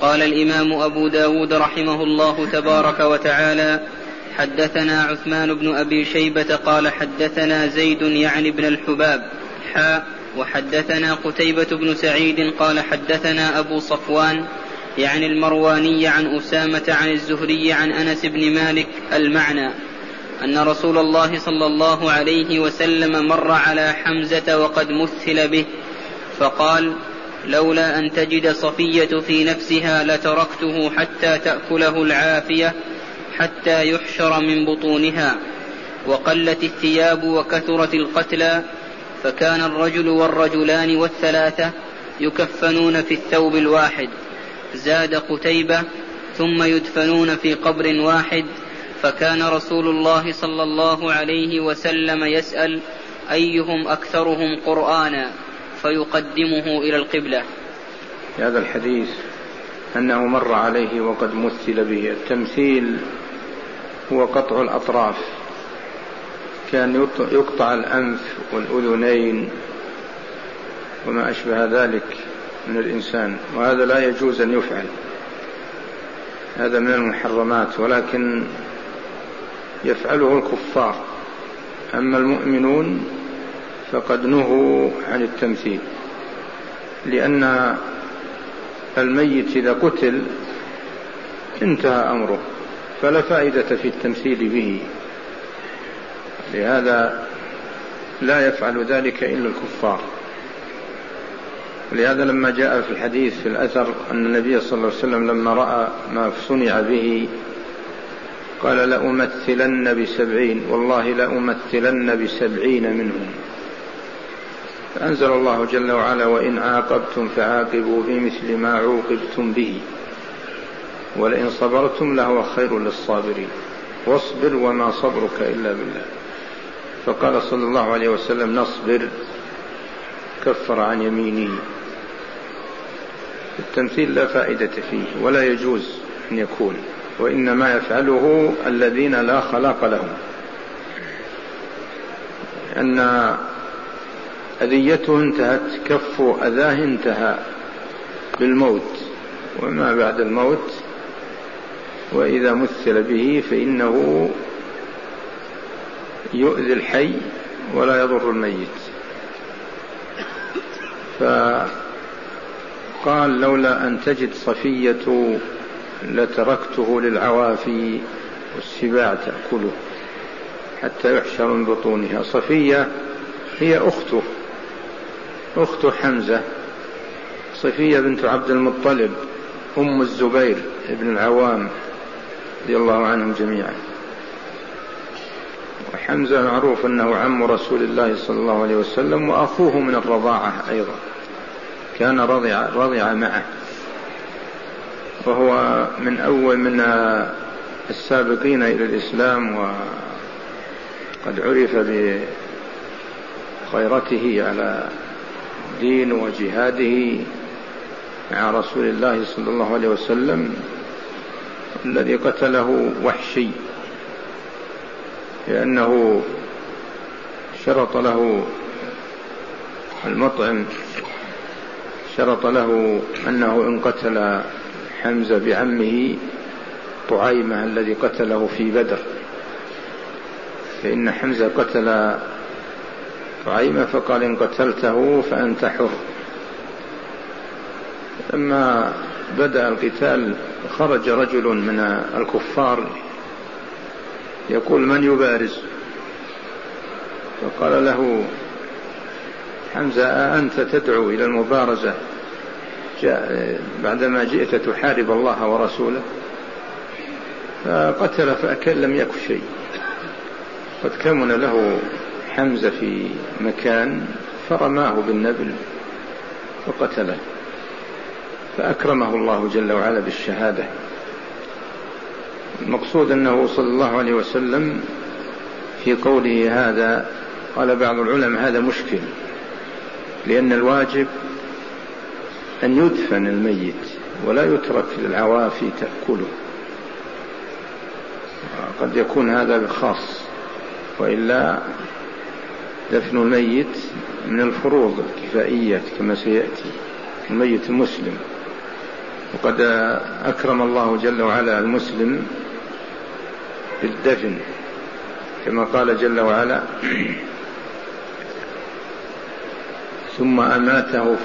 قال الإمام أبو داود رحمه الله تبارك وتعالى: حدثنا عثمان بن أبي شيبة قال حدثنا زيد يعني بن الحباب وحدثنا قتيبة بن سعيد قال حدثنا أبو صفوان يعني المرواني عن أسامة عن الزهري عن أنس بن مالك المعنى أن رسول الله صلى الله عليه وسلم مر على حمزة وقد مثل به فقال: لولا أن تجد صفية في نفسها لتركته حتى تأكله العافية حتى يحشر من بطونها. وقلت الثياب وكثرت القتلى، فكان الرجل والرجلان والثلاثة يكفنون في الثوب الواحد. زاد قتيبة: ثم يدفنون في قبر واحد. فكان رسول الله صلى الله عليه وسلم يسأل أيهم أكثرهم قرآنا فيقدمه إلى القبلة. هذا الحديث أنه مر عليه وقد مثل به. التمثيل هو قطع الأطراف، كان يقطع الأنف والأذنين وما أشبه ذلك من الإنسان، وهذا لا يجوز أن يفعل، هذا من المحرمات، ولكن يفعله الكفار. أما المؤمنون فقد نهوا عن التمثيل، لأن الميت إذا قتل انتهى أمره، فلا فائدة في التمثيل به، لهذا لا يفعل ذلك إلا الكفار. ولهذا لما جاء في الحديث في الأثر أن النبي صلى الله عليه وسلم لما رأى ما صنع به قال: لأمثلن ب70، والله لأمثلن ب70 منهم. فأنزل الله جل وعلا: وإن عاقبتم فعاقبوا بمثل ما عوقبتم به ولئن صبرتم لهو خير للصابرين واصبر وما صبرك إلا بالله. فقال صلى الله عليه وسلم: نصبر، كفر عن يمينه. التمثيل لا فائدة فيه ولا يجوز أن يكون، وإنما يفعله الذين لا خلاق لهم، أن أذيته انتهت، كف أذاه انتهى بالموت، وما بعد الموت وإذا مثل به فإنه يؤذي الحي ولا يضر الميت. فقال: لولا أن تجد صفية لتركته للعوافي والسباع تأكله حتى يحشر من بطونها. صفية هي أخت حمزة، صفية بنت عبد المطلب أم الزبير ابن العوام رضي الله عنهم جميعا. وحمزة معروف أنه عم رسول الله صلى الله عليه وسلم وأخوه من الرضاعة أيضا، كان رضع معه، وهو من أول من السابقين إلى الإسلام، وقد عرف بخيرته على دين وجهاده مع رسول الله صلى الله عليه وسلم الذي قتله وحشي، لأنه شرط له المطعم، شرط له أنه إن قتل حمزة بعمه طعيمة الذي قتله في بدر، فإن حمزة قتل طعيمة، فقال: إن قتلته فأنت حر. لما بدأ القتال خرج رجل من الكفار يقول: من يبارز؟ فقال له حمزة: أنت تدعو إلى المبارزة بعدما جئت تحارب الله ورسوله؟ فقتل فأكل لم يكن شيء. قد كمن له حمزة في مكان فرماه بالنبل وقتله، فأكرمه الله جل وعلا بالشهادة. المقصود أنه صلى الله عليه وسلم في قوله هذا، قال بعض العلماء: هذا مشكل، لأن الواجب أن يدفن الميت ولا يترك للعوافي تأكله، قد يكون هذا بخاص، وإلا دفن الميت من الفروض الكفائية كما سيأتي، الميت المسلم وقد أكرم الله جل وعلا المسلم بالدفن كما قال جل وعلا ثم أماته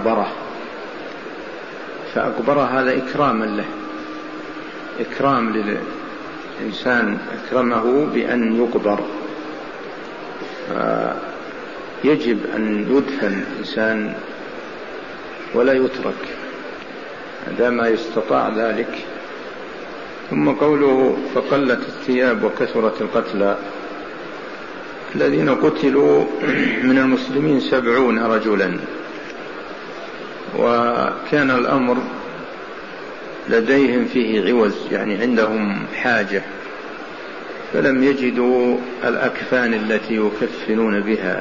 فأقبره هذا إكراما له، إكرام للإنسان أكرمه بأن يقبر. يجب أن يدفن الإنسان ولا يترك عندما يستطاع ذلك. ثم قوله فقلت الثياب وكثرت القتلى، الذين قتلوا من المسلمين 70 رجلا، وكان الأمر لديهم فيه عوز، يعني عندهم حاجة، فلم يجدوا الأكفان التي يكفنون بها،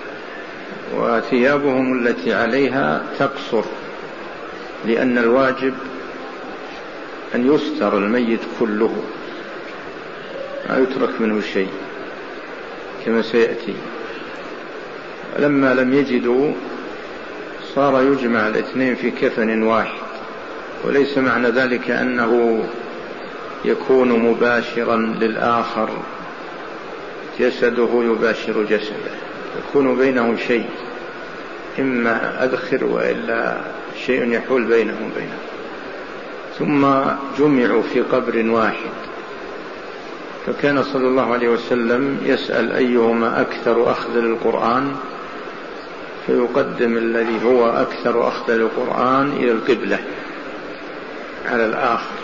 وثيابهم التي عليها تقصر، لأن الواجب أن يستر الميت كله لا يترك منه شيء كما سيأتي. لما لم يجدوا صار يجمع الاثنين في كفن واحد، وليس معنى ذلك أنه يكون مباشرا للآخر، جسده يباشر جسده، يكون بينهم شيء، إما أدخر وإلا شيء يحول بينهم وبينه. ثم جمعوا في قبر واحد، فكان صلى الله عليه وسلم يسأل أيهما أكثر أخذ للقرآن، فيقدم الذي هو أكثر أخذ للقرآن إلى القبلة على الآخر.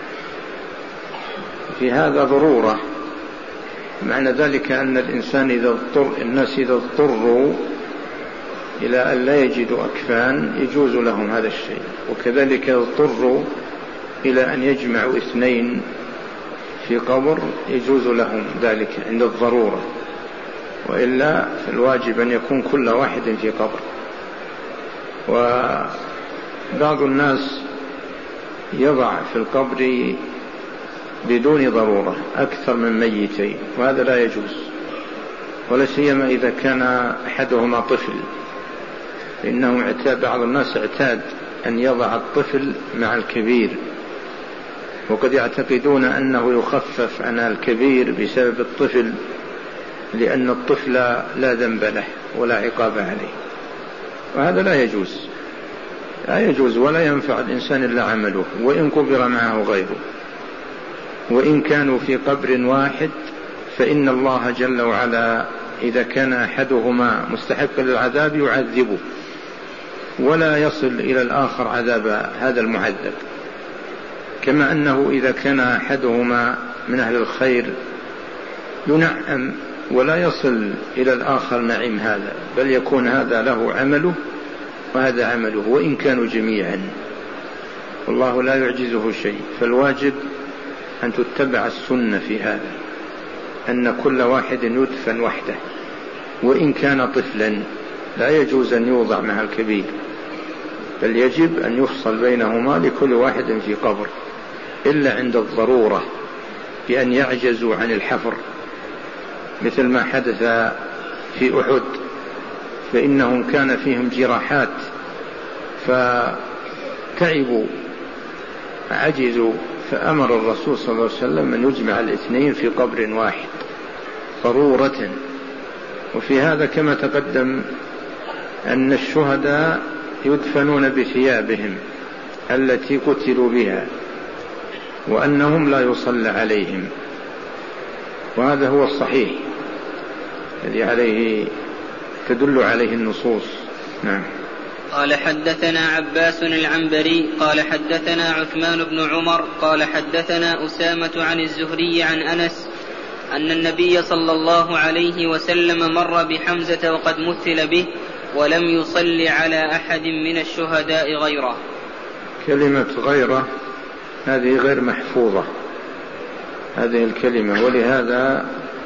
في هذا ضرورة، معنى ذلك أن الناس إذا اضطروا إلى أن لا يجدوا أكفان يجوز لهم هذا الشيء، وكذلك اضطروا إلى أن يجمعوا 2 في قبر يجوز لهم ذلك عند الضرورة، وإلا فالواجب أن يكون كل واحد في قبر. وبعض الناس يضع في القبر بدون ضرورة أكثر من 200، وهذا لا يجوز، ولا سيما إذا كان أحدهما طفل، لأنه بعض الناس اعتاد أن يضع الطفل مع الكبير، وقد يعتقدون أنه يخفف عن الكبير بسبب الطفل، لأن الطفل لا ذنب له ولا عقاب عليه، وهذا لا يجوز ولا ينفع الإنسان إلا عمله، وإن قبر معه غيره. وإن كانوا في قبر واحد فإن الله جل وعلا إذا كان أحدهما مستحقا للعذاب يعذبه، ولا يصل إلى الآخر عذاب هذا المعذب، كما أنه إذا كان أحدهما من أهل الخير ينعم ولا يصل إلى الآخر نعيم هذا، بل يكون هذا له عمله وهذا عمله، وإن كانوا جميعا، والله لا يعجزه شيء. فالواجب أن تتبع السنة في هذا، أن كل واحد يدفن وحده، وإن كان طفلا لا يجوز أن يوضع مع الكبير، بل يجب أن يفصل بينهما لكل واحد في قبر، إلا عند الضرورة بأن يعجزوا عن الحفر، مثل ما حدث في أحد، فإنهم كان فيهم جراحات فتعبوا عجزوا، فأمر الرسول صلى الله عليه وسلم أن يجمع 2 في قبر واحد ضرورة. وفي هذا كما تقدم أن الشهداء يدفنون بثيابهم التي قتلوا بها، وأنهم لا يصلى عليهم، وهذا هو الصحيح الذي عليه تدل عليه النصوص. نعم. قال حدثنا عباس العنبري قال حدثنا عثمان بن عمر قال حدثنا أسامة عن الزهري عن أنس أن النبي صلى الله عليه وسلم مر بحمزة وقد مثل به ولم يصل على أحد من الشهداء غيره. كلمة غيره هذه غير محفوظة هذه الكلمة، ولهذا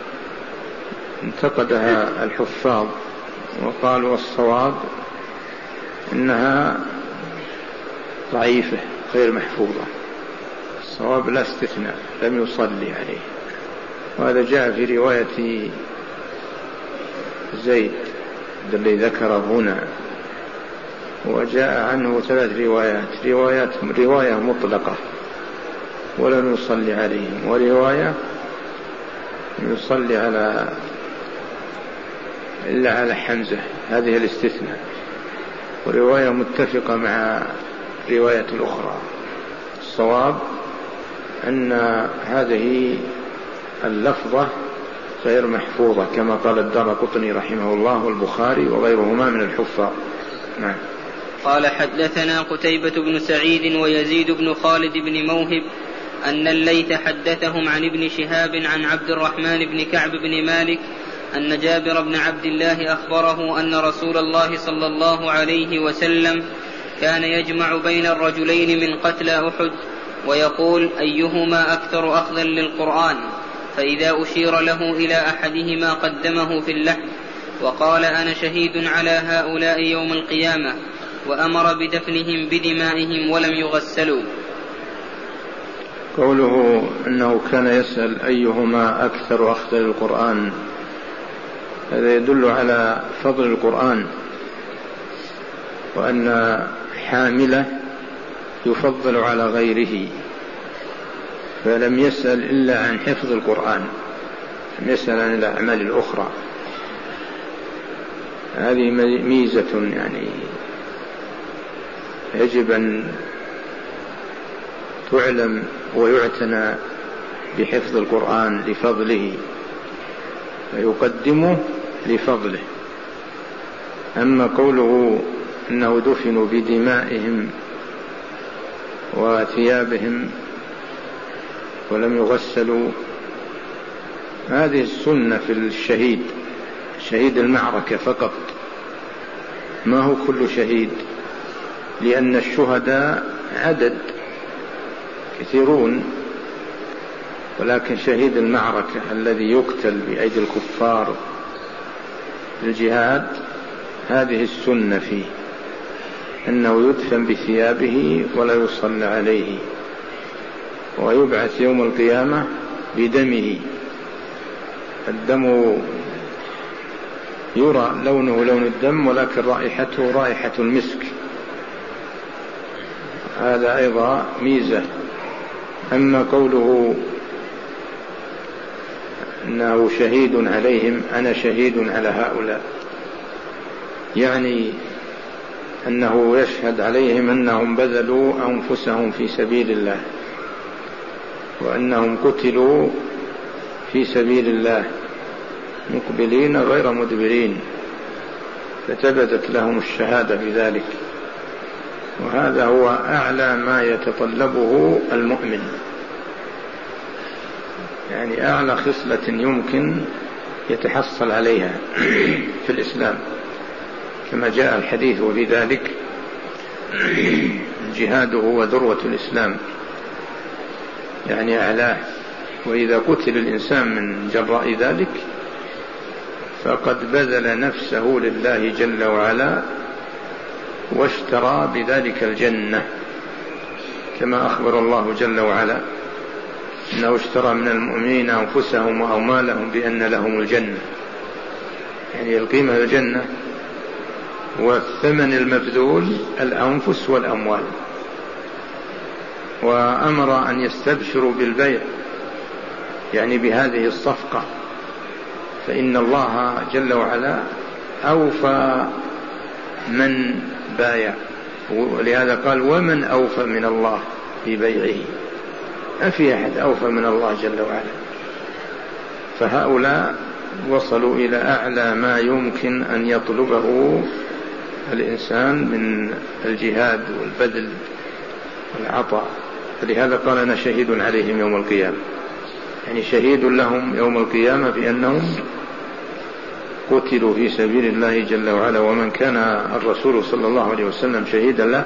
انتقدها الحفاظ وقالوا الصواب إنها ضعيفة غير محفوظة، الصواب لا استثناء، لم يصلي عليه. وهذا جاء في رواية زيد الذي ذكره هنا، وجاء عنه 3 روايات، رواية مطلقة ولم يصلي عليهم، ورواية يصلي إلا على حمزة، هذه الاستثناء، ورواية متفقة مع رواية الأخرى. الصواب أن هذه اللفظة غير محفوظة كما قال الدارقطني رحمه الله والبخاري وغيرهما من الحفاظ. نعم. قال حدثنا قتيبة بن سعيد ويزيد بن خالد بن موهب أن الليث حدثهم عن ابن شهاب عن عبد الرحمن بن كعب بن مالك أن جابر بن عبد الله أخبره أن رسول الله صلى الله عليه وسلم كان يجمع بين الرجلين من قتلى أحد ويقول أيهما أكثر أخذا للقرآن، فإذا أشير له إلى أحدهما قدمه في اللحد وقال أنا شهيد على هؤلاء يوم القيامة، وأمر بدفنهم بدمائهم ولم يغسلوا. قوله أنه كان يسأل أيهما أكثر أخذا للقرآن، هذا يدل على فضل القرآن، وأن حامله يفضل على غيره، فلم يسأل إلا عن حفظ القرآن، لم يسأل عن الأعمال الأخرى. هذه ميزة يعني يجب أن تعلم ويعتنى بحفظ القرآن لفضله، فيقدمه لفضله. أما قوله أنه دفنوا بدمائهم وثيابهم ولم يغسلوا، هذه السنة في الشهيد، شهيد المعركة فقط، ما هو كل شهيد، لأن الشهداء عدد كثيرون، ولكن شهيد المعركة الذي يقتل بأيدي الكفار في الجهاد هذه السنة فيه، أنه يدفن بثيابه ولا يصلى عليه، ويبعث يوم القيامة بدمه. الدم يرى لونه لون الدم، ولكن رائحته رائحة المسك، هذا أيضا ميزة. أما قوله أنه شهيد عليهم، أنا شهيد على هؤلاء، يعني أنه يشهد عليهم أنهم بذلوا أنفسهم في سبيل الله، وأنهم قتلوا في سبيل الله مقبلين غير مدبرين، فثبتت لهم الشهادة بذلك، وهذا هو أعلى ما يتطلبه المؤمن، يعني أعلى خصلة يمكن يتحصل عليها في الإسلام، كما جاء الحديث وبذلك الجهاد هو ذروة الإسلام، يعني أعلاه. وإذا قتل الإنسان من جراء ذلك فقد بذل نفسه لله جل وعلا واشترى بذلك الجنة، كما أخبر الله جل وعلا إنه اشترى من المؤمنين أنفسهم وأموالهم بأن لهم الجنة، يعني القيمة الجنة، والثمن المبذول الأنفس والأموال. وأمر أن يستبشروا بالبيع، يعني بهذه الصفقة، فإن الله جل وعلا أوفى من بايع، ولهذا قال ومن أوفى من الله في بيعه، ما في أحد أوفى من الله جل وعلا. فهؤلاء وصلوا إلى أعلى ما يمكن أن يطلبه الإنسان من الجهاد والبذل والعطاء، فلهذا قال أنا شهيد عليهم يوم القيامة، يعني شهيد لهم يوم القيامة بأنهم قتلوا في سبيل الله جل وعلا. ومن كان الرسول صلى الله عليه وسلم شهيدا له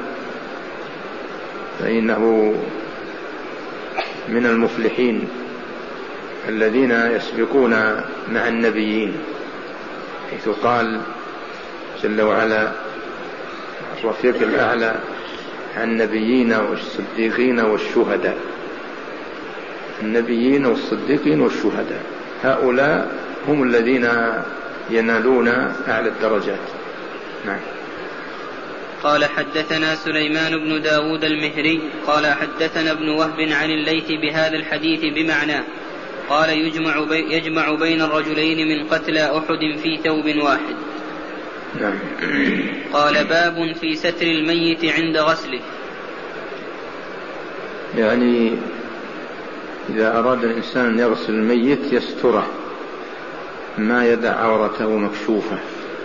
فإنه من المفلحين الذين يسبقون مع النبيين، حيث قال جل وعلا الرفيق الأعلى عن النبيين والصديقين والشهداء، النبيين والصديقين والشهداء، هؤلاء هم الذين ينالون أعلى الدرجات. نعم. قال حدثنا سليمان بن داود المهري قال حدثنا ابن وهب عن الليث بهذا الحديث بمعناه قال يجمع بين الرجلين من قتلى أحد في ثوب واحد. قال باب في ستر الميت عند غسله. يعني إذا أراد الإنسان أن يغسل الميت يستره، ما يدع عورته مكشوفة.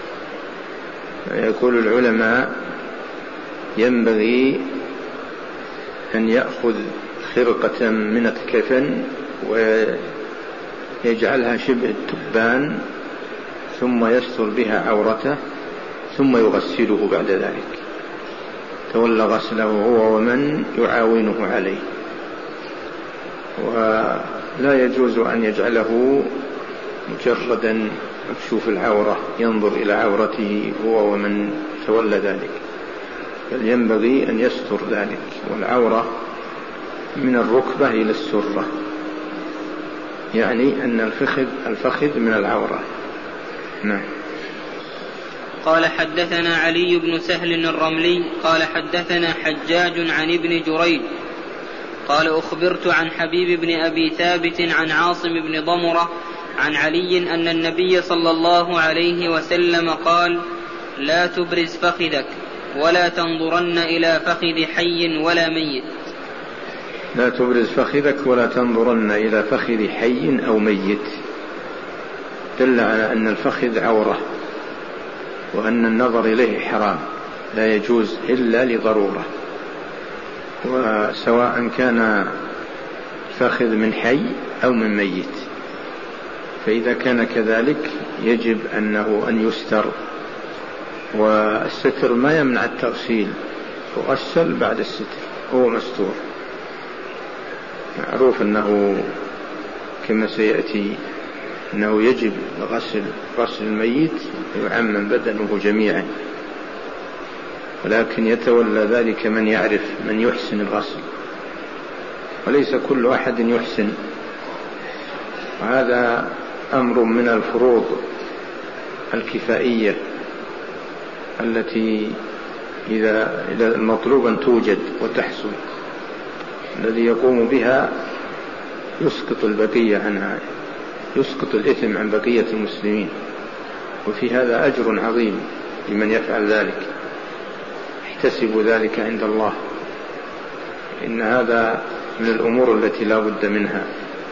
يقول العلماء ينبغي أن يأخذ خرقة من الكفن ويجعلها شبه التبان ثم يستر بها عورته ثم يغسله بعد ذلك، تولى غسله هو ومن يعاونه عليه. ولا يجوز أن يجعله مجردا مكشوف العورة ينظر إلى عورته هو ومن تولى ذلك، بل ينبغي أن يستر ذلك. والعورة من الركبة إلى السرة، يعني أن الفخذ من العورة. نعم. قال حدثنا علي بن سهل الرملي قال حدثنا حجاج عن ابن جريج قال أخبرت عن حبيب بن أبي ثابت عن عاصم بن ضمرة عن علي أن النبي صلى الله عليه وسلم قال لا تبرز فخذك ولا تنظرن إلى فخذ حي ولا ميت. لا تبرز فخذك ولا تنظرن إلى فخذ حي أو ميت، دل على أن الفخذ عورة وأن النظر إليه حرام، لا يجوز إلا لضرورة. وسواء كان فخذ من حي أو من ميت، فإذا كان كذلك يجب أن يستر. والستر ما يمنع التغسيل، يغسل بعد الستر، هو مستور. معروف أنه كما سيأتي أنه يجب غسل الميت يعمم بدنه جميعا، ولكن يتولى ذلك من يعرف، من يحسن الغسل، وليس كل أحد يحسن. وهذا أمر من الفروض الكفائية التي إذا المطلوبا توجد وتحصل، الذي يقوم بها يسقط البقية عنها، يسقط الإثم عن بقية المسلمين، وفي هذا أجر عظيم لمن يفعل ذلك، احتسبوا ذلك عند الله. إن هذا من الأمور التي لا بد منها.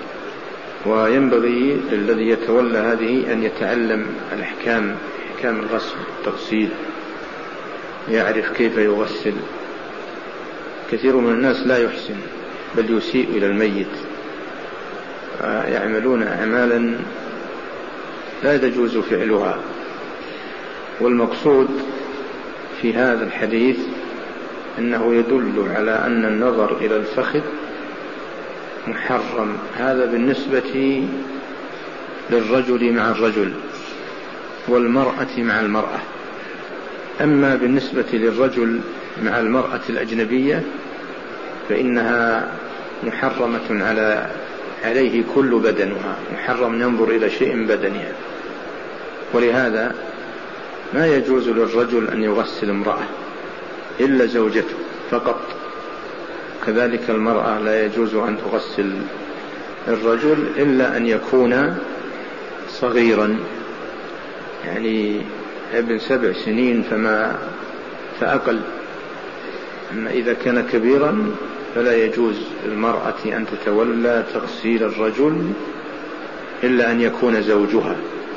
وينبغي للذي يتولى هذه أن يتعلم الأحكام، أحكام الغسل والتغسيل، يعرف كيف يغسل. كثير من الناس لا يحسن بل يسيء إلى الميت، يعملون أعمالا لا يجوز فعلها. والمقصود في هذا الحديث أنه يدل على أن النظر إلى الفخذ محرم، هذا بالنسبة للرجل مع الرجل والمرأة مع المرأة. أما بالنسبة للرجل مع المرأة الأجنبية فإنها محرمة عليه كل بدنها، محرم ينظر إلى شيء بدنها. ولهذا ما يجوز للرجل أن يغسل امرأة إلا زوجته فقط، كذلك المرأة لا يجوز أن تغسل الرجل إلا أن يكون صغيرا، يعني ابن 7 سنين فأقل. أما إذا كان كبيرا فلا يجوز للمرأة أن تتولى تغسيل الرجل إلا أن يكون زوجها.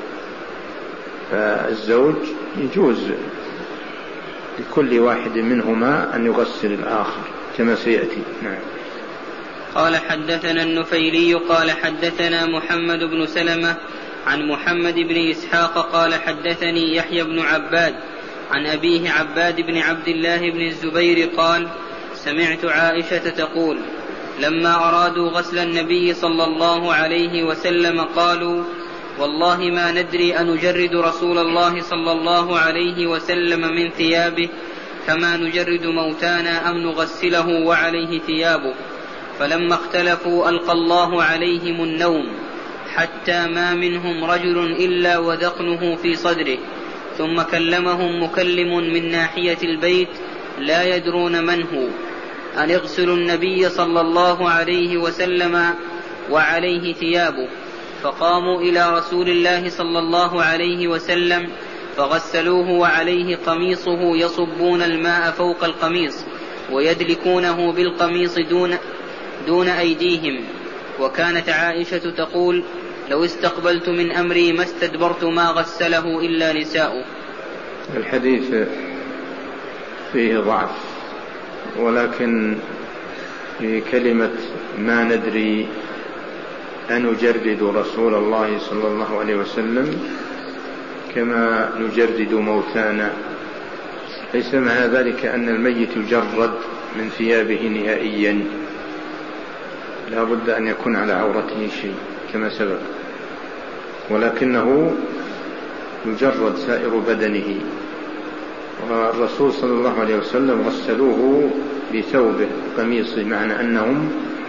فالزوج يجوز لكل واحد منهما أن يغسل الآخر كما سيأتي. نعم. قال حدثنا النفيلي قال حدثنا محمد بن سلمة عن محمد بن إسحاق قال حدثني يحيى بن عباد عن أبيه عباد بن عبد الله بن الزبير قال سمعت عائشة تقول لما أرادوا غسل النبي صلى الله عليه وسلم قالوا والله ما ندري أنجرد رسول الله صلى الله عليه وسلم من ثيابه كما نجرد موتانا أم نغسله وعليه ثيابه. فلما اختلفوا ألقى الله عليهم النوم حتى ما منهم رجل إلا وذقنه في صدره ثم كلمهم مكلم من ناحية البيت لا يدرون من هو أن اغسلوا النبي صلى الله عليه وسلم وعليه ثيابه، فقاموا إلى رسول الله صلى الله عليه وسلم فغسلوه وعليه قميصه، يصبون الماء فوق القميص ويدلكونه بالقميص دون أيديهم. وكانت عائشة تقول: لو استقبلت من أمري ما استدبرت ما غسله إلا نساؤه. الحديث فيه ضعف، ولكن في كلمة ما ندري أنجرد رسول الله صلى الله عليه وسلم كما نجرد موتانا، ليس معنى ذلك أن الميت يجرد من ثيابه نهائيا، لا بد أن يكون على عورته شيء كما سبق، ولكنه يجرد سائر بدنه. والرسول صلى الله عليه وسلم غسلوه بثوبه قميصه، معنى أنهم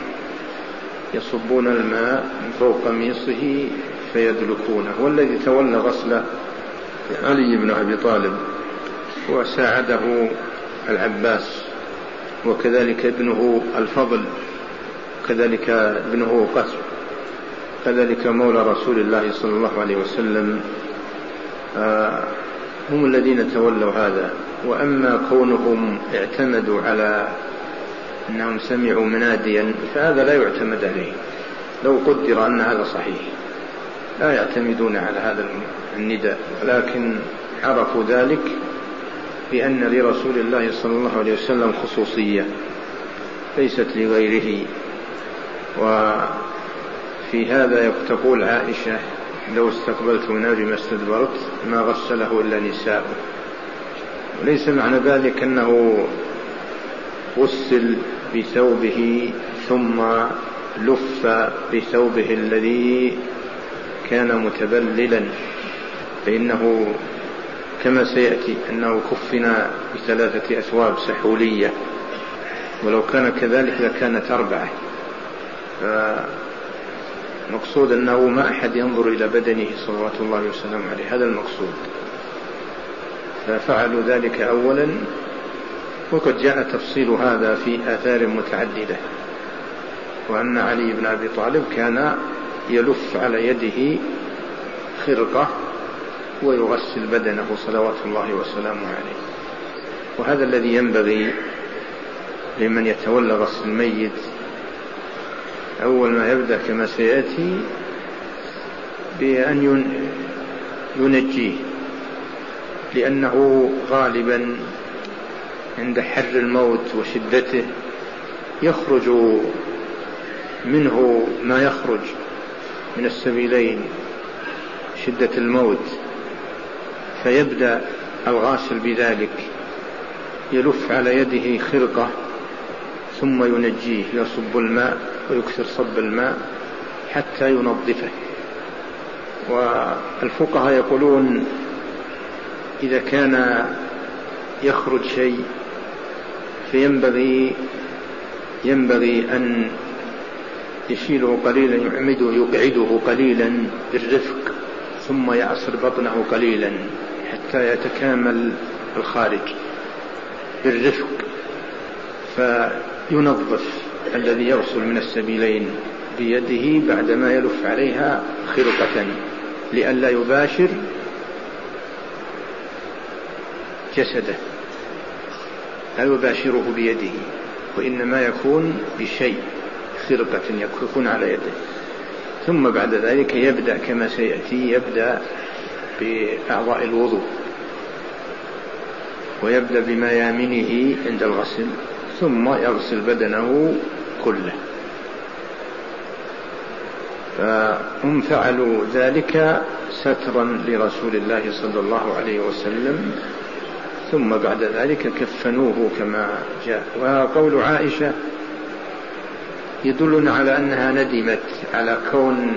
يصبون الماء من فوق قميصه فيدلكونه. والذي تولى غسل علي بن أبي طالب وساعده العباس، وكذلك ابنه الفضل، كذلك ابنه قاسم، كذلك مولى رسول الله صلى الله عليه وسلم، هم الذين تولوا هذا. وأما كونهم اعتمدوا على أنهم سمعوا مناديا فهذا لا يعتمد عليه، لو قدر أن هذا صحيح لا يعتمدون على هذا النداء، ولكن عرفوا ذلك بأن لرسول الله صلى الله عليه وسلم خصوصية ليست لغيره. وفي هذا تقول عائشة: لو استقبلت من أمري ما استدبرت ما غسله إلا نساء. وليس معنى ذلك أنه غسل بثوبه ثم لف بثوبه الذي كان متبللا، فإنه كما سيأتي أنه كفنا بثلاثة أثواب سحولية، ولو كان كذلك لكانت 4. فمقصود أنه ما أحد ينظر إلى بدنه صلوات الله وسلم عليه، هذا المقصود. ففعلوا ذلك أولا، وقد جاء تفصيل هذا في آثار متعددة، وأن علي بن أبي طالب كان يلف على يده خرقة ويغسل بدنه صلوات الله وسلامه عليه. وهذا الذي ينبغي لمن يتولى غسل الميت، أول ما يبدأ كما سيأتي بأن ينجيه، لأنه غالبا عند حر الموت وشدته يخرج منه ما يخرج من السبيلين، شدة الموت، فيبدأ الغاسل بذلك يلف على يده خرقة ثم ينجيه، يصب الماء ويكثر صب الماء حتى ينظفه. والفقهاء يقولون إذا كان يخرج شيء فينبغي أن يشيله قليلا، يقعده قليلا بالرفق، ثم يعصر بطنه قليلا حتى يتكامل الخارج بالرفق، فينظف الذي يغسل من السبيلين بيده بعدما يلف عليها خرقة، لئلا يباشر جسده، لا يباشره بيده، وإنما يكون بشيء خرقة يكون على يده. ثم بعد ذلك يبدأ كما سيأتي، يبدأ بأعضاء الوضوء، ويبدأ بميامنه عند الغسل، ثم يغسل بدنه كله. فهم فعلوا ذلك سترا لرسول الله صلى الله عليه وسلم، ثم بعد ذلك كفنوه كما جاء. وقول عائشة يدلنا على أنها ندمت على كون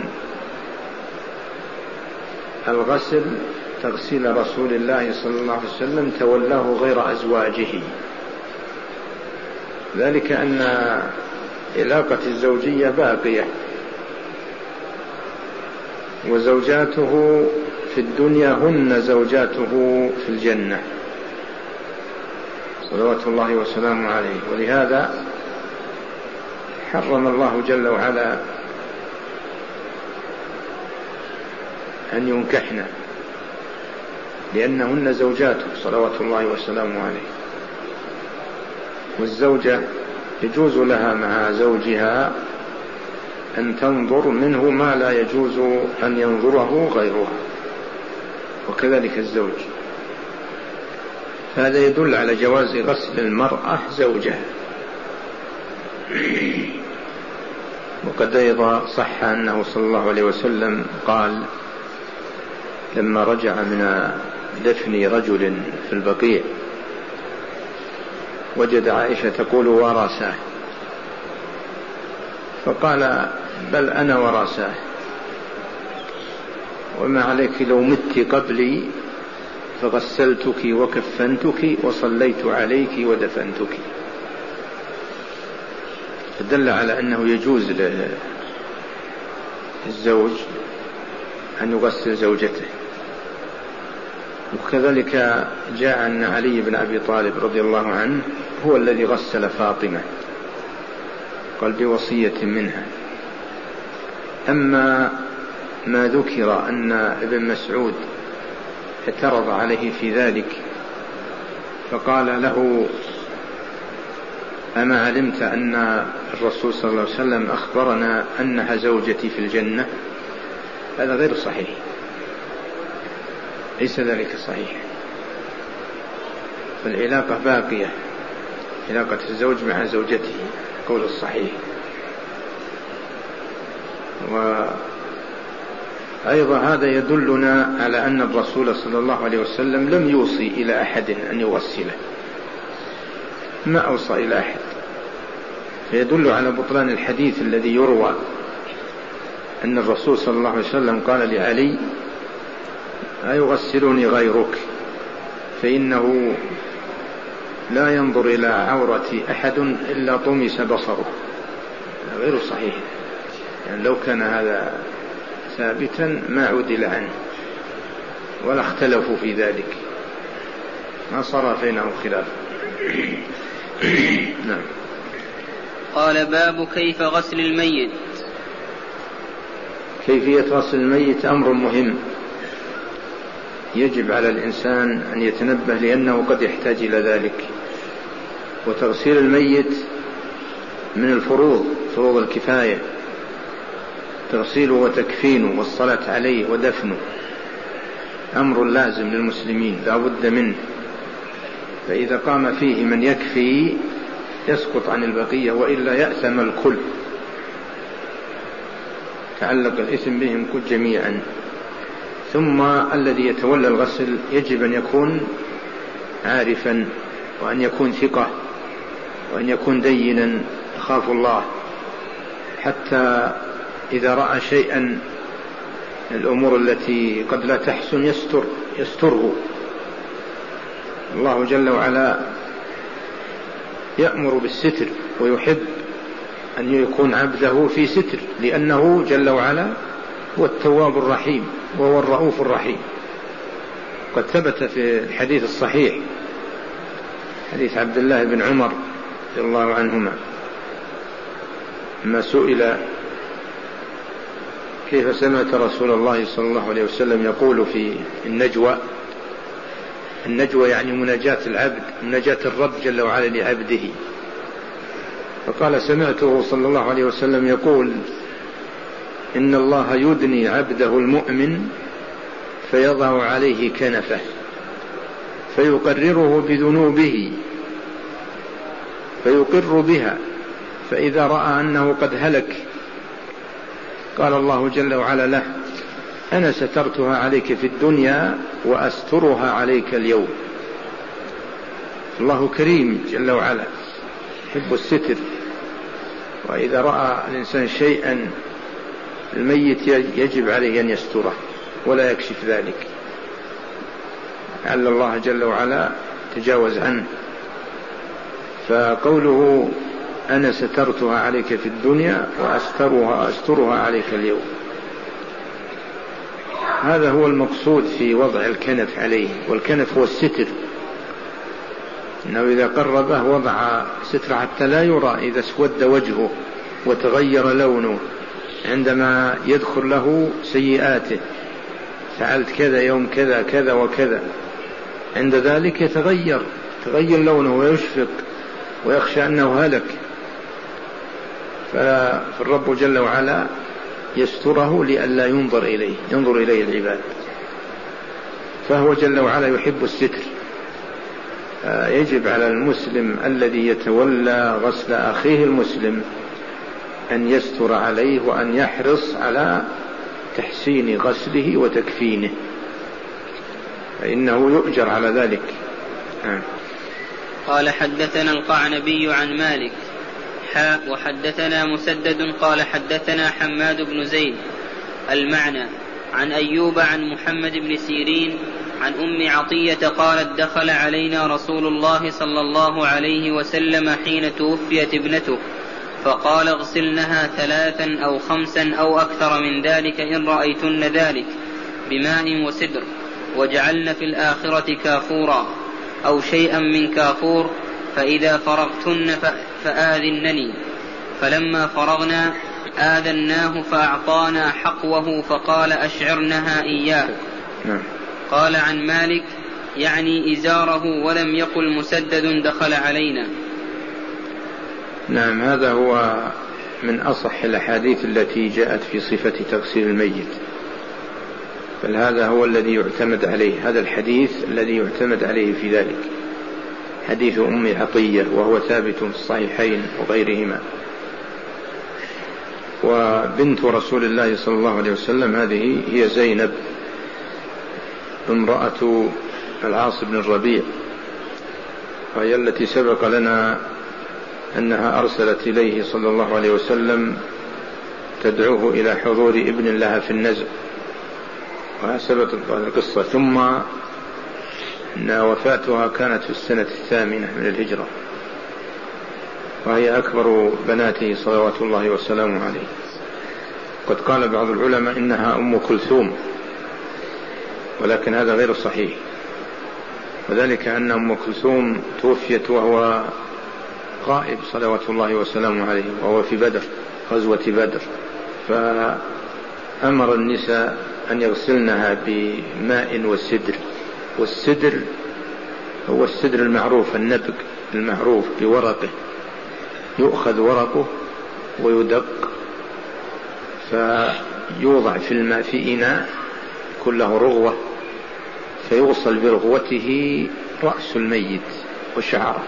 الغسل تغسيل رسول الله صلى الله عليه وسلم تولاه غير أزواجه، ذلك أن علاقة الزوجية باقية، وزوجاته في الدنيا هن زوجاته في الجنة صلوات الله وسلامه عليه. ولهذا حرم الله جل وعلا أن ينكحن، لأنهن زوجاته صلوات الله وسلامه عليه. والزوجة يجوز لها مع زوجها أن تنظر منه ما لا يجوز أن ينظره غيرها، وكذلك الزوج. هذا يدل على جواز غسل المرأة زوجها. وقد أيضا صح أنه صلى الله عليه وسلم قال لما رجع من دفن رجل في البقيع وجد عائشة تقول وراساه، فقال بل أنا وراساه، وما عليك لو مت قبلي فغسلتك وكفنتك وصليت عليك ودفنتك. فدل على أنه يجوز للزوج أن يغسل زوجته. وكذلك جاء أن علي بن أبي طالب رضي الله عنه هو الذي غسل فاطمة، قال بوصية منها. أما ما ذكر أن ابن مسعود اعترض عليه في ذلك فقال له أما علمت أن الرسول صلى الله عليه وسلم أخبرنا أنها زوجتي في الجنة؟ هذا غير صحيح، ليس ذلك صحيح. فالعلاقة باقية، علاقة الزوج مع زوجته قول الصحيح. وأيضا هذا يدلنا على أن الرسول صلى الله عليه وسلم لم يوصي إلى أحد أن يغسله، ما أوصى إلى أحد. فيدل على بطلان الحديث الذي يروى أن الرسول صلى الله عليه وسلم قال لعلي أيغسلني غيرك فإنه لا ينظر إلى عورة أحد إلا طمس بصره. غير صحيح، يعني لو كان هذا ثابتا ما عدل عنه ولا اختلفوا في ذلك، ما صار بينهم خلاف. نعم. قال باب كيف غسل الميت. كيفية غسل الميت أمر مهم يجب على الإنسان أن يتنبه، لأنه قد يحتاج إلى ذلك. وتغسيل الميت من الفروض، فروض الكفاية، تغسيله وتكفينه والصلاة عليه ودفنه أمر لازم للمسلمين لا بد منه. فإذا قام فيه من يكفي يسقط عن البقية، وإلا يأثم الكل، تعلق الإثم بهم جميعا. ثم الذي يتولى الغسل يجب أن يكون عارفا، وأن يكون ثقة، وأن يكون دينا يخاف الله، حتى إذا رأى شيئا من الأمور التي قد لا تحسن يستره. الله جل وعلا يأمر بالستر ويحب أن يكون عبده في ستر، لأنه جل وعلا هو التواب الرحيم وهو الرؤوف الرحيم. قد ثبت في الحديث الصحيح حديث عبد الله بن عمر رضي الله عنهما ما سئل كيف سمعت رسول الله صلى الله عليه وسلم يقول في النجوى. النجوى يعني مناجاة العبد، مناجاة الرب جل وعلا لعبده. فقال سمعته صلى الله عليه وسلم يقول إن الله يدني عبده المؤمن فيضع عليه كنفه فيقرره بذنوبه فيقر بها، فإذا رأى أنه قد هلك قال الله جل وعلا له أنا سترتها عليك في الدنيا وأسترها عليك اليوم. الله كريم جل وعلا يحب الستر، وإذا رأى الإنسان شيئا الميت يجب عليه أن يستره ولا يكشف ذلك، لعل الله جل وعلا تجاوز عنه. فقوله أنا سترتها عليك في الدنيا وأسترها عليك اليوم، هذا هو المقصود في وضع الكنف عليه، والكنف هو الستر، إنه إذا قربه وضع ستر حتى لا يرى إذا اسود وجهه وتغير لونه عندما يذكر له سيئاته، فعلت كذا يوم كذا كذا وكذا، عند ذلك يتغير لونه ويشفق ويخشى أنه هلك، فالرب جل وعلا يستره لئلا ينظر إليه العباد، فهو جل وعلا يحب الستر. يجب على المسلم الذي يتولى غسل أخيه المسلم أن يستر عليه وأن يحرص على تحسين غسله وتكفينه، فإنه يؤجر على ذلك. قال حدثنا القعنبي عن مالك وحدثنا مسدد قال حدثنا حماد بن زيد المعنى عن أيوب عن محمد بن سيرين عن أم عطية قالت دخل علينا رسول الله صلى الله عليه وسلم حين توفيت ابنته فقال اغسلنها 3 أو 5 أو أكثر من ذلك إن رأيتن ذلك بماء وسدر، وجعلن في الآخرة كافورا أو شيئا من كافور، فإذا فرغتن فآذنني. فلما فرغنا آذناه فأعطانا حقوه فقال أشعرنها إياه. قال عن مالك يعني إزاره، ولم يقل مسدد دخل علينا. نعم، هذا هو من أصح الأحاديث التي جاءت في صفة تغسيل الميت، بل هذا هو الذي يعتمد عليه، هذا الحديث الذي يعتمد عليه في ذلك، حديث أم عطية، وهو ثابت في الصحيحين وغيرهما. وبنت رسول الله صلى الله عليه وسلم هذه هي زينب امرأة العاص بن الربيع، وهي التي سبق لنا أنها أرسلت إليه صلى الله عليه وسلم تدعوه إلى حضور ابن لها في النزع، وسبقت القصة. ثم أن وفاتها كانت في السنة 8 من الهجرة، وهي أكبر بناته صلوات الله وسلامه عليه. قد قال بعض العلماء إنها أم كلثوم، ولكن هذا غير صحيح، وذلك أن أم كلثوم توفيت وهو غائب صلوات الله وسلامه عليه، وهو في بدر، غزوة بدر، فأمر النساء أن يغسلنها بماء والسدر. والسدر هو السدر المعروف، النبق المعروف بورقه، يؤخذ ورقه ويدق فيوضع في الماء في إناء كله رغوة، فيغسل برغوته رأس الميت وشعره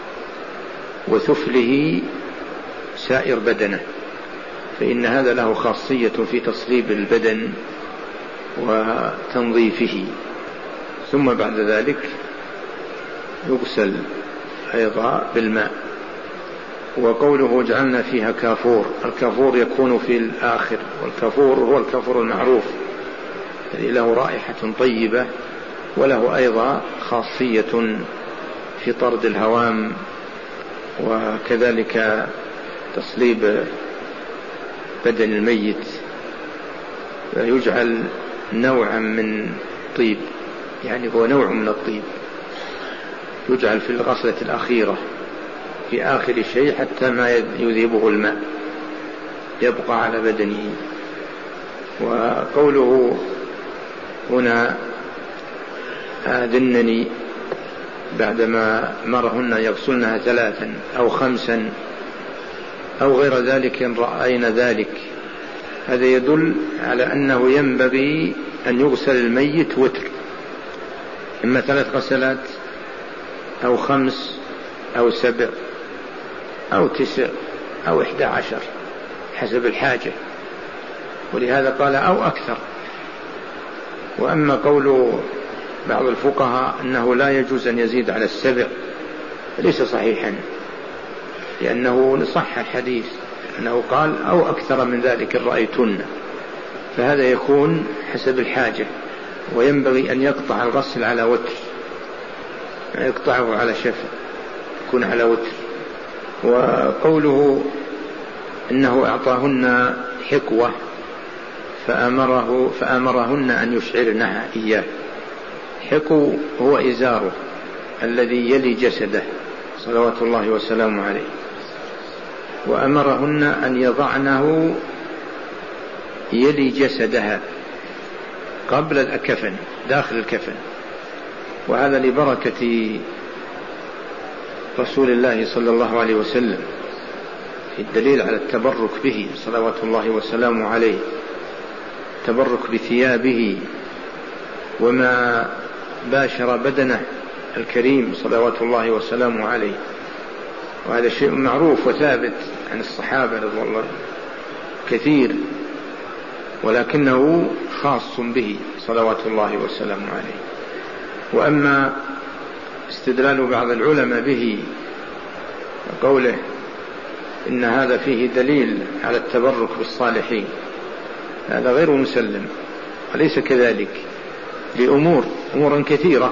وثفله سائر بدنه، فإن هذا له خاصية في تصليب البدن وتنظيفه. ثم بعد ذلك يغسل أيضا بالماء. وقوله جعلنا فيها كافور، الكافور يكون في الآخر، والكافور هو الكافور المعروف الذي له رائحة طيبة، وله أيضا خاصية في طرد الهوام، وكذلك تصليب بدن الميت، فيجعل نوعا من طيب، يعني هو نوع من الطيب يجعل في الغسلة الأخيرة في آخر شيء حتى ما يذهبه الماء، يبقى على بدنه. وقوله هنا آذنني بعدما مرهن يغسلنها 3 أو 5 أو غير ذلك إن رأينا ذلك، هذا يدل على أنه ينبغي أن يغسل الميت وتر، إما 3 غسلات أو 5 أو 7 أو 9 أو 11 حسب الحاجة، ولهذا قال أو أكثر. وأما قول بعض الفقهاء أنه لا يجوز أن يزيد على 7 ليس صحيحا، لأنه صح الحديث أنه قال أو أكثر من ذلك إن رأيتن، فهذا يكون حسب الحاجة، وينبغي أن يقطع الغسل على وتر، يقطعه على شفع، يكون على وتر. وقوله إنه أعطاهن حقوة، فأمرهن أن يشعرنها إياه. حقو هو إزاره الذي يلي جسده صلوات الله وسلامه عليه، وأمرهن أن يضعنه يلي جسدها قبل الكفن داخل الكفن، وهذا لبركة رسول الله صلى الله عليه وسلم، الدليل على التبرك به صلوات الله وسلامه عليه، التبرك بثيابه وما باشر بدنه الكريم صلوات الله وسلامه عليه. وهذا شيء معروف وثابت عن الصحابة رضوان الله كثير، ولكنه خاص به صلوات الله وسلامه عليه. وأما استدلال بعض العلماء به وقوله إن هذا فيه دليل على التبرك بالصالحين، هذا غير مسلم، وليس كذلك لأمور كثيرة.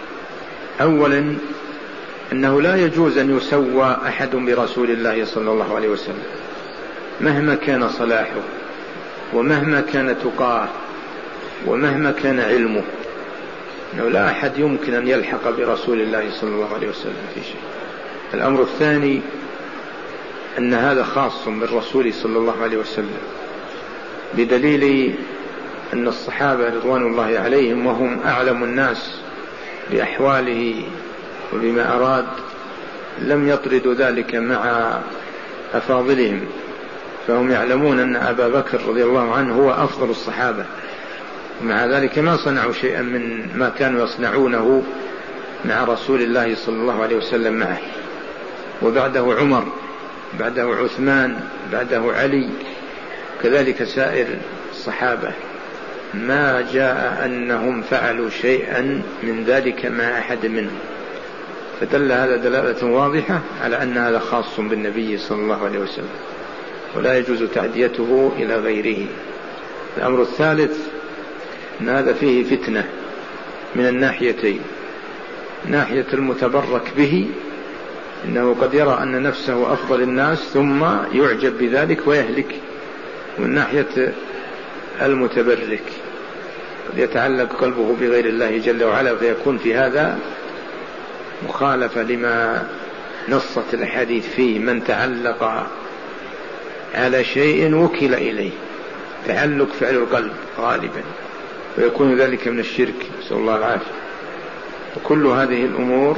أولا أنه لا يجوز أن يسوى أحد برسول الله صلى الله عليه وسلم مهما كان صلاحه ومهما كان تقاه ومهما كان علمه، أنه لا أحد يمكن أن يلحق برسول الله صلى الله عليه وسلم في شيء. الأمر الثاني أن هذا خاص بالرسول صلى الله عليه وسلم، بدليل أن الصحابة رضوان الله عليهم وهم أعلم الناس بأحواله وبما أراد لم يطردوا ذلك مع أفاضلهم، فهم يعلمون أن أبا بكر رضي الله عنه هو أفضل الصحابة، ومع ذلك ما صنعوا شيئا من ما كانوا يصنعونه مع رسول الله صلى الله عليه وسلم معه. وبعده عمر، بعده عثمان، بعده علي، كذلك سائر الصحابة ما جاء أنهم فعلوا شيئا من ذلك مع أحد منهم، فدل هذا دلالة واضحة على أن هذا خاص بالنبي صلى الله عليه وسلم ولا يجوز تعديته إلى غيره. الأمر الثالث أن هذا فيه فتنة من الناحيتين، ناحية المتبرك به إنه قد يرى أن نفسه أفضل الناس ثم يعجب بذلك ويهلك، ومن ناحية المتبرك قد يتعلق قلبه بغير الله جل وعلا، فيكون في هذا مخالفة لما نصت الحديث فيه: من تعلق على شيء وكل إليه، تعلق فعل القلب غالبا، ويكون ذلك من الشرك، نسأل الله العافية. وكل هذه الأمور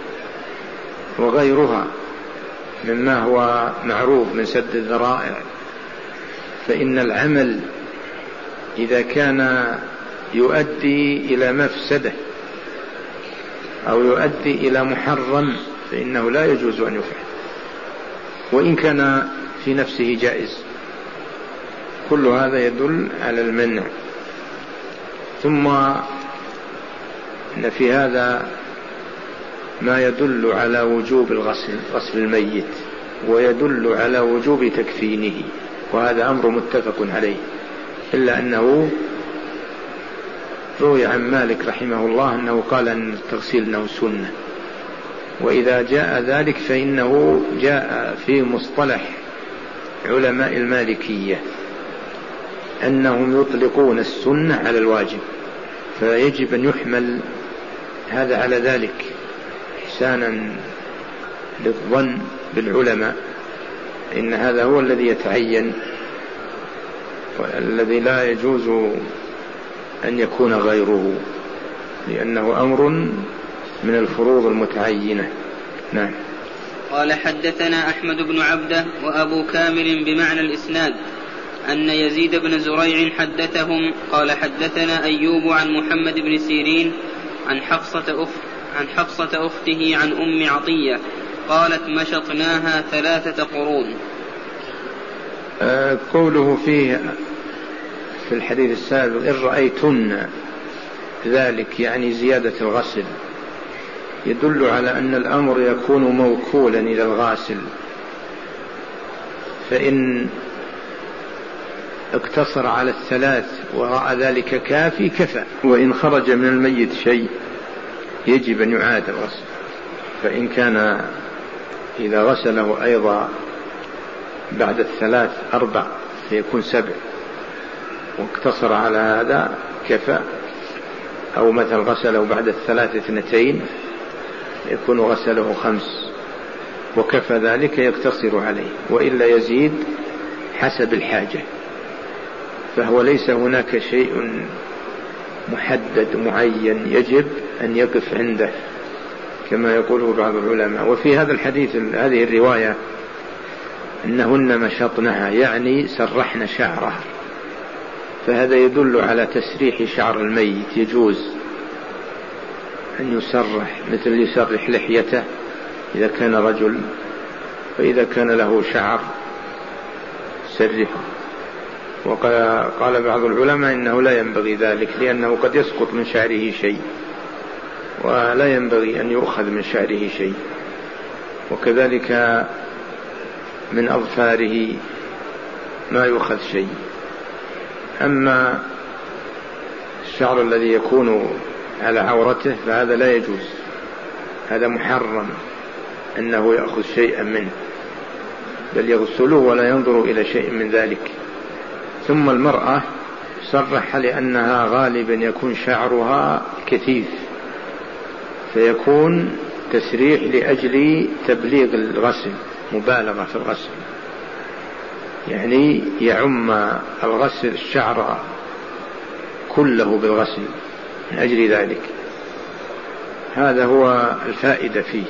وغيرها مما هو معروف من سد الذرائع، فإن العمل إذا كان يؤدي إلى مفسدة أو يؤدي إلى محرم فإنه لا يجوز أن يفعل، وإن كان في نفسه جائز. كل هذا يدل على المنع. ثم إن في هذا ما يدل على وجوب غسل الميت، ويدل على وجوب تكفينه، وهذا أمر متفق عليه، إلا أنه روي عن مالك رحمه الله أنه قال أن التغسيل أنه سنة، وإذا جاء ذلك فإنه جاء في مصطلح علماء المالكية أنهم يطلقون السنة على الواجب، فيجب أن يحمل هذا على ذلك إحسانا للظن بالعلماء، إن هذا هو الذي يتعين والذي لا يجوز أن يكون غيره، لأنه أمر من الفروض المتعينة. نعم. قال: حدثنا أحمد بن عبده وأبو كامل بمعنى الإسناد أن يزيد بن زريع حدثهم قال: حدثنا أيوب عن محمد بن سيرين عن حفصة أخته عن أم عطية قالت: مشطناها 3 قرون. قوله فيه في الحديث السابق: إن رأيتن ذلك، يعني زيادة الغسل، يدل على أن الأمر يكون موكولا إلى الغاسل، فإن اقتصر على 3 ورأى ذلك كافي كفى، وإن خرج من الميت شيء يجب أن يعاد الغسل، فإن كان إذا غسله أيضا بعد 3 4 فيكون 7، واقتصر على هذا كفى، أو مثل غسله بعد 3 2 يكون غسله 5 وكفى ذلك يقتصر عليه، وإلا يزيد حسب الحاجة. فهو ليس هناك شيء محدد معين يجب أن يقف عنده كما يقوله بعض العلماء. وفي هذا الحديث هذه الرواية إنهن مشطنها، يعني سرحن شعرها، فهذا يدل على تسريح شعر الميت. يجوز أن يسرح، مثل يسرح لحيته إذا كان رجل، فإذا كان له شعر سرحه. وقال بعض العلماء إنه لا ينبغي ذلك، لأنه قد يسقط من شعره شيء، ولا ينبغي أن يؤخذ من شعره شيء. وكذلك من أظفاره ما يؤخذ شيء. أما الشعر الذي يكون على عورته فهذا لا يجوز، هذا محرم أنه يأخذ شيئا منه، بل يغسله ولا ينظر إلى شيء من ذلك. ثم المرأة صرح لأنها غالبا يكون شعرها كثيف، فيكون تسريح لأجل تبليغ الغسل، مبالغة في الغسل، يعني يعم الغسل الشعر كله بالغسل من أجل ذلك. هذا هو الفائدة فيه.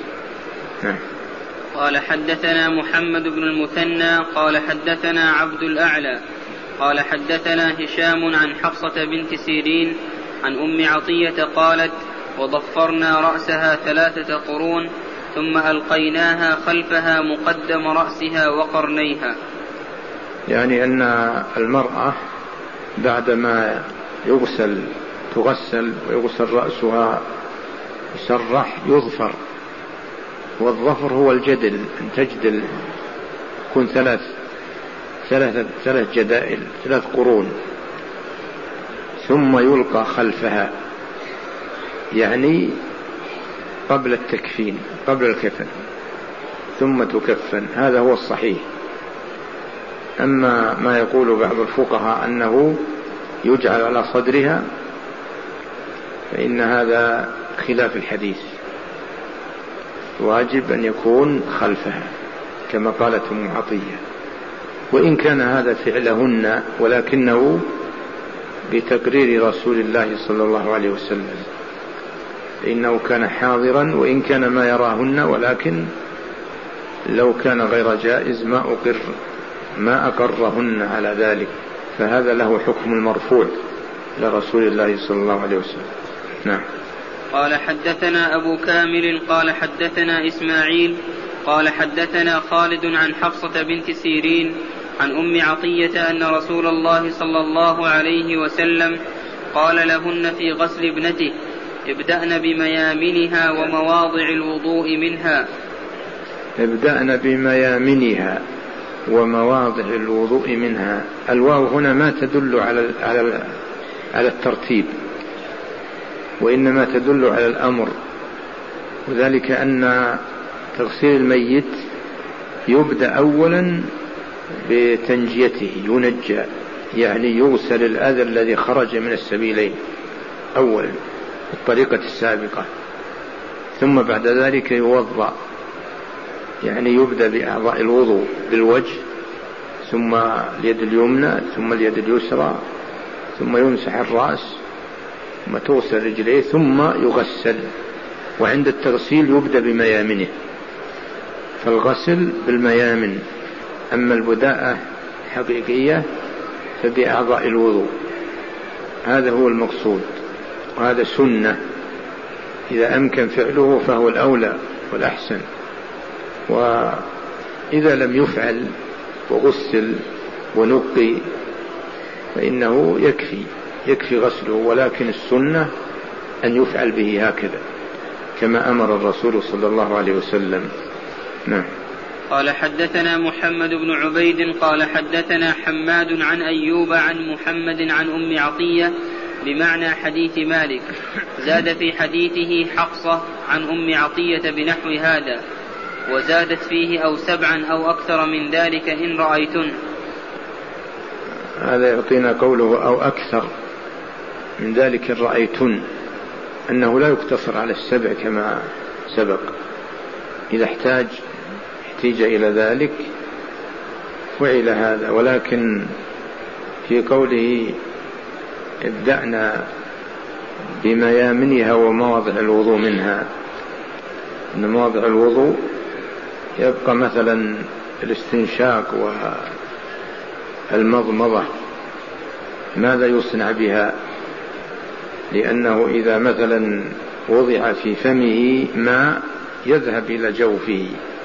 قال حدثنا محمد بن المثنى قال حدثنا عبد الأعلى قال حدثنا هشام عن حفصة بنت سيرين عن أم عطية قالت: وضفرنا رأسها 3 قرون ثم ألقيناها خلفها مقدم رأسها وقرنيها. يعني أن المرأة بعدما تغسل ويغسل رأسها يسرح يظفر، والظفر هو الجدل، أن تجدل، يكون 3 جدائل 3 قرون، ثم يلقى خلفها، يعني قبل التكفين، قبل الكفن، ثم تكفن. هذا هو الصحيح. أما ما يقول بعض الفقهاء أنه يجعل على صدرها فإن هذا خلاف الحديث، واجب أن يكون خلفها كما قالت أم عطية. وإن كان هذا فعلهن، ولكنه بتقرير رسول الله صلى الله عليه وسلم، إنه كان حاضرا وإن كان ما يراهن، ولكن لو كان غير جائز ما أقرهن على ذلك، فهذا له حكم المرفوع لرسول الله صلى الله عليه وسلم. نعم. قال حدثنا أبو كامل قال حدثنا إسماعيل قال حدثنا خالد عن حفصة بنت سيرين عن أم عطية أن رسول الله صلى الله عليه وسلم قال لهن في غسل ابنته: ابدأن بميامنها ومواضع الوضوء منها. ابدأن بميامنها ومواضع الوضوء منها. الواو هنا ما تدل على الترتيب، وإنما تدل على الأمر، وذلك أن تغسيل الميت يبدأ أولا بتنجيته، ينجى، يعني يغسل الأذى الذي خرج من السبيلين أولا بالطريقة السابقة، ثم بعد ذلك يوضأ، يعني يبدأ بأعضاء الوضوء، بالوجه، ثم اليد اليمنى، ثم اليد اليسرى، ثم يمسح الرأس، ثم تغسل رجليه، ثم يغسل. وعند التغسيل يبدأ بميامنه، فالغسل بالميامن. أما البداءة حقيقية فبأعضاء الوضوء. هذا هو المقصود، وهذا سنة، إذا أمكن فعله فهو الأولى والأحسن. وإذا لم يفعل وغسل ونقي فإنه يكفي غسله، ولكن السنة أن يفعل به هكذا كما أمر الرسول صلى الله عليه وسلم. نعم. قال حدثنا محمد بن عبيد قال حدثنا حماد عن أيوب عن محمد عن أم عطية بمعنى حديث مالك، زاد في حديثه حفصة عن أم عطية بنحو هذا، وزادت فيه أو 7 أو أكثر من ذلك إن رأيتن. هذا يعطينا قوله أو أكثر من ذلك رأيتن، أنه لا يقتصر على 7 كما سبق، إذا احتاج إلى ذلك فعل هذا. ولكن في قوله ابدأنا بميامنها ومواضع الوضوء منها، أن مواضع الوضوء يبقى مثلا الاستنشاق والمضمضة ماذا يصنع بها، لأنه إذا مثلا وضع في فمه ما يذهب إلى جوفه،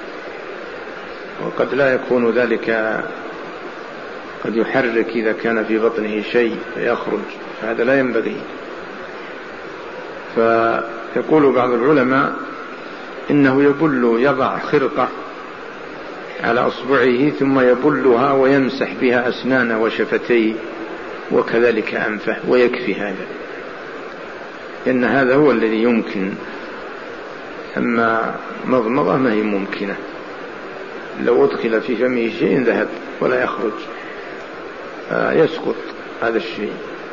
وقد لا يكون ذلك، قد يحرك إذا كان في بطنه شيء فيخرج، فهذا لا ينبغي. فيقول بعض العلماء إنه يضع خرقة على أصبعه ثم يبلها ويمسح بها أسنانه وشفتيه وكذلك أنفه، ويكفي هذا، إن هذا هو الذي يمكن. أما مضمضة ما هي ممكنة، لو أدخل في فمه شيء ذهب ولا يخرج، يسقط هذا الشيء.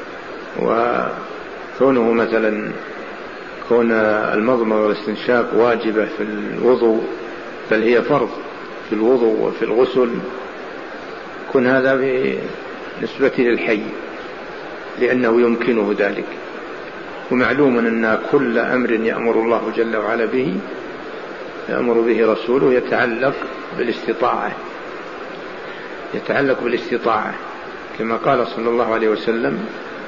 وكونه مثلا كون المضمضة والاستنشاق واجبة في الوضوء، بل هي فرض في الوضوء وفي الغسل، كن هذا بالنسبة للحي لأنه يمكنه ذلك. ومعلوم أن كل أمر يأمر الله جل وعلا به يأمر به رسوله يتعلق بالاستطاعة، كما قال صلى الله عليه وسلم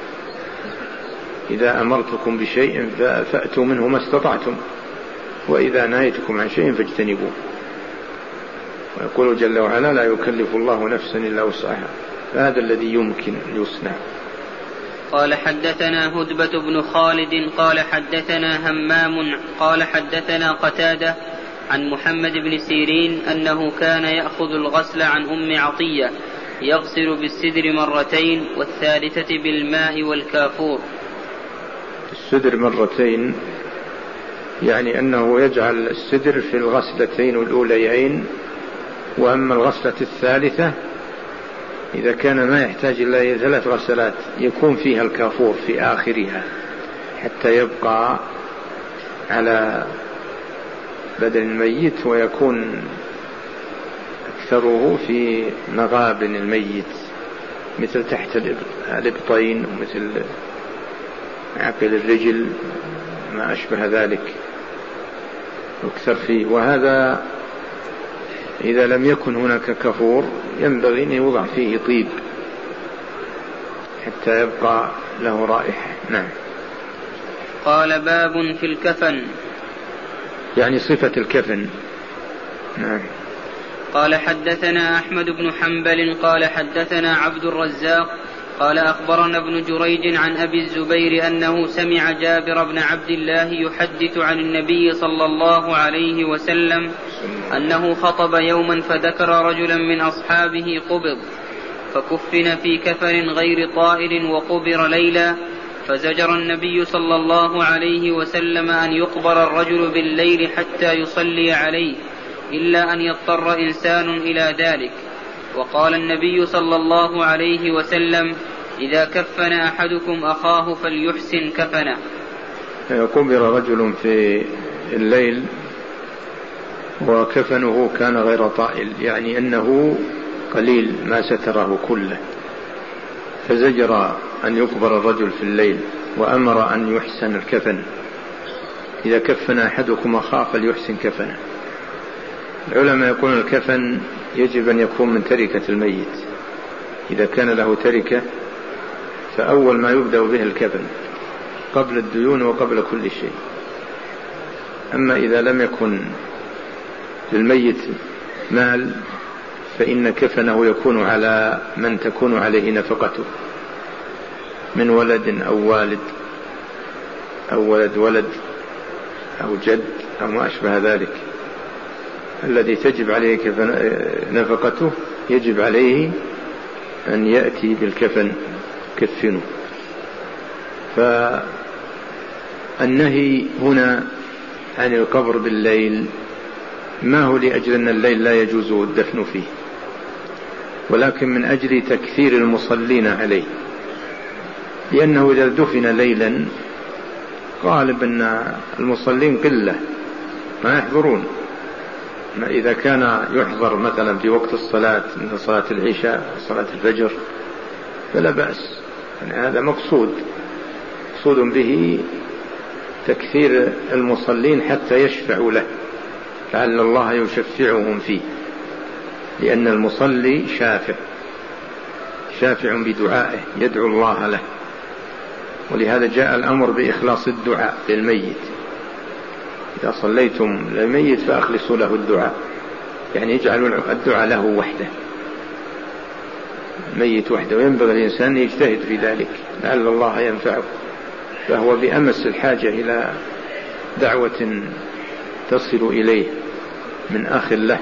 إذا أمرتكم بشيء فأتوا منه ما استطعتم، وإذا نهيتكم عن شيء فاجتنبوه. ويقول جل وعلا لا يكلف الله نفسا إلا وسعها، فهذا الذي يمكن يصنع. قال حدثنا هدبة بن خالد قال حدثنا همام قال حدثنا قتادة عن محمد بن سيرين أنه كان يأخذ الغسل عن أم عطية يغسل بالسدر 2 مرتين والثالثة بالماء والكافور. السدر 2 مرتين يعني أنه يجعل السدر في الغسلتين الأوليين، وأما الغسلة الثالثة إذا كان ما يحتاج إلا 3 غسلات يكون فيها الكافور في آخرها حتى يبقى على بدن الميت، ويكون أكثره في مغابن الميت مثل تحت الإبطين ومثل عقل الرجل ما أشبه ذلك أكثر فيه. وهذا إذا لم يكن هناك كافور ينبغي أن يوضع فيه طيب حتى يبقى له رائحة. نعم. قال باب في الكفن، يعني صفة الكفن. نعم. قال حدثنا أحمد بن حنبل قال حدثنا عبد الرزاق قال أخبرنا ابن جريج عن أبي الزبير أنه سمع جابر بن عبد الله يحدث عن النبي صلى الله عليه وسلم أنه خطب يوما فذكر رجلا من أصحابه قبض فكفن في كفن غير طائل وقبر ليلا، فزجر النبي صلى الله عليه وسلم أن يقبر الرجل بالليل حتى يصلي عليه إلا أن يضطر إنسان إلى ذلك. وقال النبي صلى الله عليه وسلم إذا كفن أحدكم أخاه فليحسن كفنه. قبر رجل في الليل وكفنه كان غير طائل، يعني أنه قليل ما ستره كله، فزجر أن يقبر الرجل في الليل وأمر أن يحسن الكفن. إذا كفن أحدكم أخاه فليحسن كفنه. العلماء يقولون الكفن يجب أن يكون من تركة الميت، إذا كان له تركة فأول ما يبدأ به الكفن قبل الديون وقبل كل شيء. أما إذا لم يكن للميت مال فإن كفنه يكون على من تكون عليه نفقته من ولد أو والد أو ولد أو جد أو ما أشبه ذلك، الذي تجب عليه نفقته يجب عليه أن يأتي بالكفن كفنه. فالنهي هنا عن القبر بالليل ما هو لأجل أن الليل لا يجوز الدفن فيه، ولكن من أجل تكثير المصلين عليه، لأنه إذا دفن ليلا غالب أن المصلين قلة ما يحضرون. إذا كان يحضر مثلا في وقت الصلاة من صلاة العشاء وصلاة الفجر فلا بأس، يعني هذا مقصود به تكثير المصلين حتى يشفعوا له، لعل الله يشفعهم فيه، لأن المصلي شافع بدعائه يدعو الله له، ولهذا جاء الأمر بإخلاص الدعاء للميت. إذا صليتم للميت فأخلصوا له الدعاء، يعني يجعلوا الدعاء له وحده، الميت وحده، وينبغي الإنسان يجتهد في ذلك لعل الله ينفعه، فهو بأمس الحاجة إلى دعوة تصل إليه من أخ له.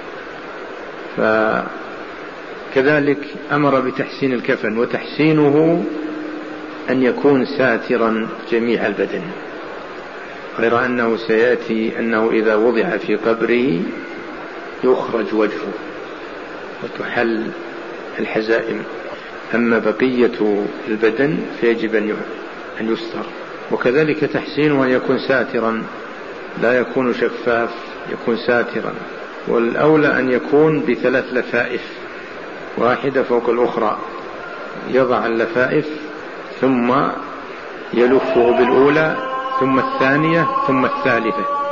فكذلك أمر بتحسين الكفن، وتحسينه أن يكون ساترا جميع البدن، غير أنه سيأتي أنه إذا وضع في قبره يخرج وجهه وتحل الحزائم، أما بقية البدن فيجب أن يستر. وكذلك تحسينه أن يكون ساترا، لا يكون شفاف، يكون ساترا، والأولى أن يكون ب3 لفائف واحدة فوق الأخرى، يضع اللفائف ثم يلفه بالأولى ثم الثانية ثم الثالثة،